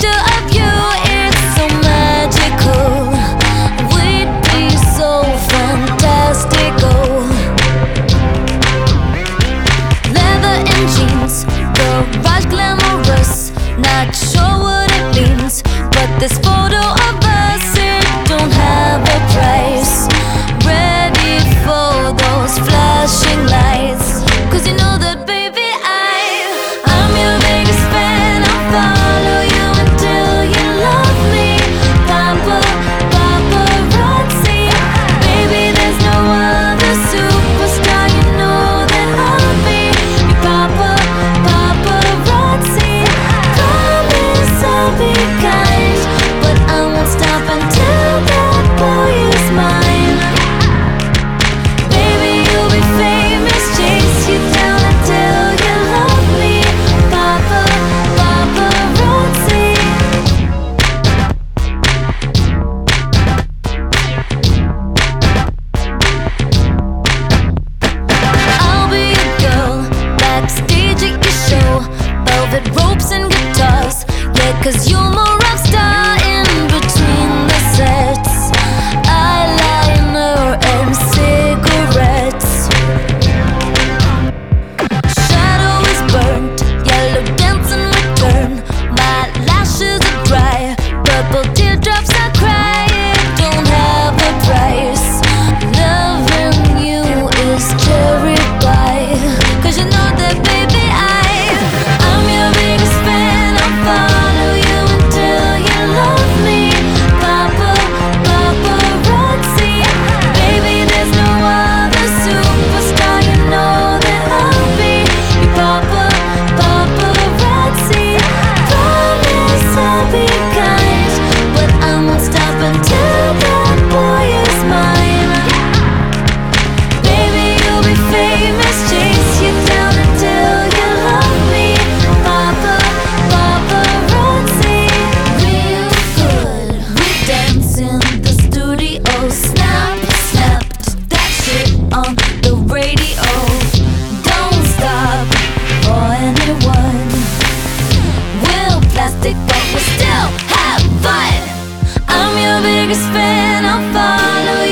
picture of you, it's so magical. We'd be so fantastical. Leather and jeans, garage glamorous. Not sure what it means, but this photo of us, it don't have a price. Ready for those flashing lights, 'cause you know that baby I'm your biggest fan. I'll follow you until you love me. Papa, paparazzi. Baby, there's no other superstar. You know that I'll be your papa, paparazzi. Promise I'll be kind, but I won't stop until that boy is mine. Baby, you'll be famous, chase you down until you love me. Papa, paparazzi. I'll be a girl backstage at your show, velvet ropes and guitars. Yeah, 'cause you're my rock star in between the sets. Eyeliner and cigarettes. Shadow is burnt, yellow dancing return. My lashes are dry, purple teardrops I cry. It don't have a price. Loving you is cherry pie, 'cause you know that baby I'm your biggest fan. I'll follow you until you love me. Papa, paparazzi. Baby, there's no other superstar. You know that I'll be your papa, paparazzi. Promise I'll be kind, but I won't stop until that boy is mine. Baby, you'll be famous, chase you down until you love me. Papa, paparazzi. Real good, we dance in the studio. Snap, snapped that shit on the radio. Don't stop for anyone. We'll plastic, but we still have fun. I'm your biggest fan. I'll follow